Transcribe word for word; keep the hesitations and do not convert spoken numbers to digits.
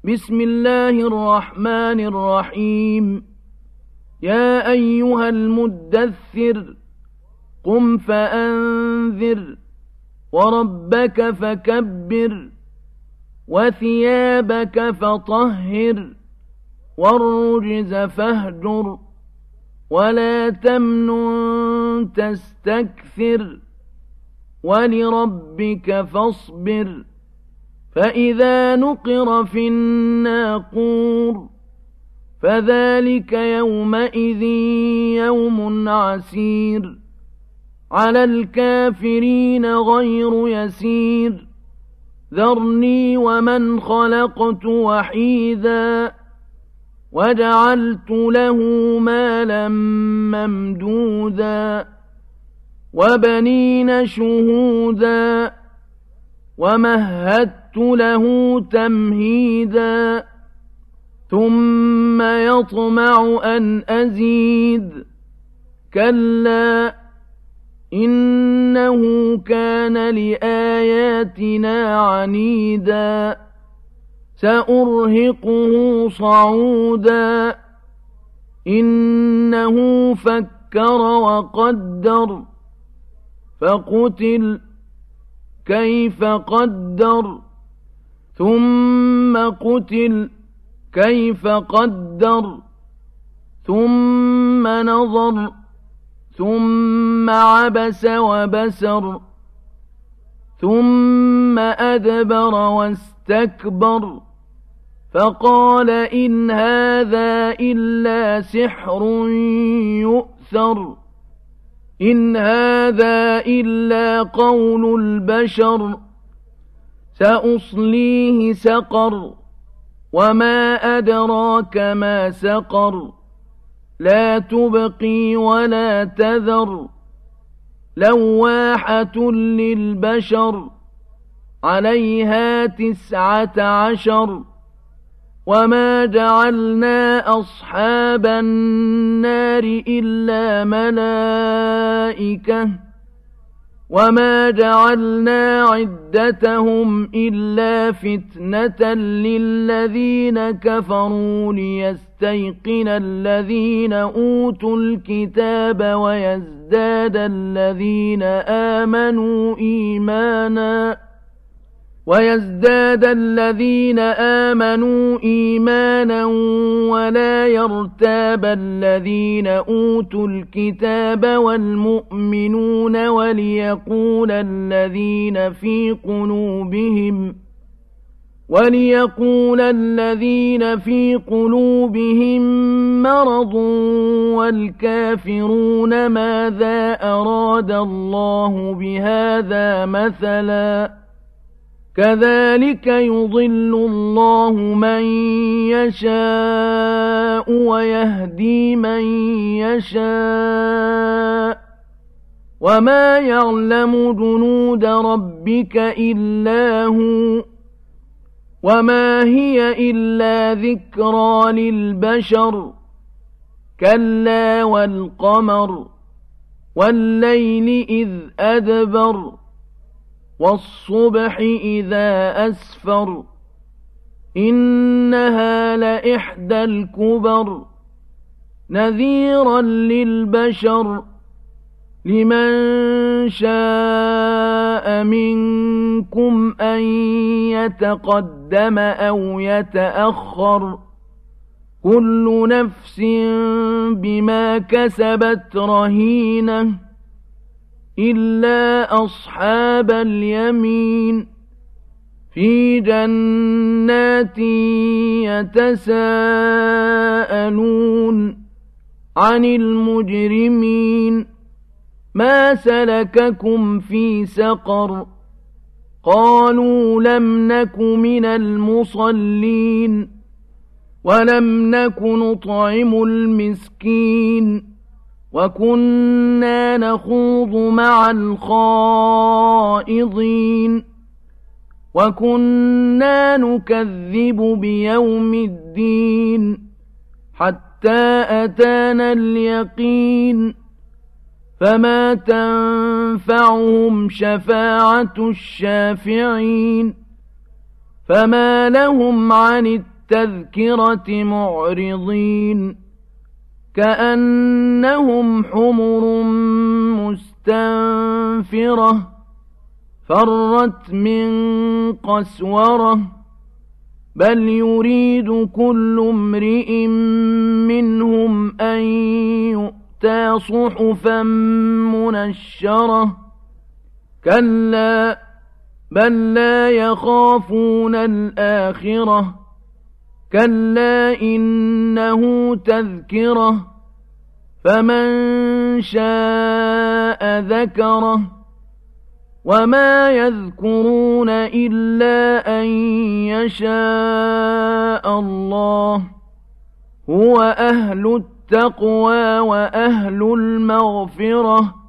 بسم الله الرحمن الرحيم يا أيها المدثر قم فأنذر وربك فكبر وثيابك فطهر والرجز فاهجر ولا تمنن تستكثر ولربك فاصبر فإذا نقر في الناقور فذلك يومئذ يوم عسير على الكافرين غير يسير ذرني ومن خلقت وحيدا وجعلت له مالا ممدودا وبنين شهودا ومهدت له تمهيدا ثم يطمع أن أزيد كلا إنه كان لآياتنا عنيدا سأرهقه صعودا إنه فكر وقدر فقتل كيف قدر ثم قتل كيف قدر ثم نظر ثم عبس وبسر ثم أدبر واستكبر فقال إن هذا إلا سحر يؤثر إن هذا إلا قول البشر سأصليه سقر وما أدراك ما سقر لا تبقي ولا تذر لواحة للبشر عليها تسعة عشر وما جعلنا أصحاب النار إلا ملائكة وما جعلنا عدتهم إلا فتنة للذين كفروا ليستيقن الذين أوتوا الكتاب ويزداد الذين آمنوا إيمانا ويزداد الذين آمنوا إيمانا ولا يرتاب الذين أوتوا الكتاب والمؤمنون وليقول الذين في قلوبهم وليقول الذين في قلوبهم مرض والكافرون ماذا أراد الله بهذا مثلا كذلك يضل الله من يشاء ويهدي من يشاء وما يعلم جنود ربك إلا هو وما هي إلا ذكرى للبشر كلا والقمر والليل إذ أدبر والصبح إذا أسفر إنها لإحدى الكبر نذيرا للبشر لمن شاء منكم أن يتقدم أو يتأخر كل نفس بما كسبت رهينة إلا أصحاب اليمين في جنات يتساءلون عن المجرمين ما سلككم في سقر قالوا لم نك من المصلين ولم نك نطعم المسكين وكنا نخوض مع الخائضين وكنا نكذب بيوم الدين حتى أتانا اليقين فما تنفعهم شفاعة الشافعين فما لهم عن التذكرة معرضين كأنهم حمر مستنفرة فرت من قسورة بل يريد كل امرئ منهم أن يؤتى صحفا منشرة كلا بل لا يخافون الآخرة كلا إنه تذكرة فمن شاء ذكره وما يذكرون إلا أن يشاء الله هو أهل التقوى وأهل المغفرة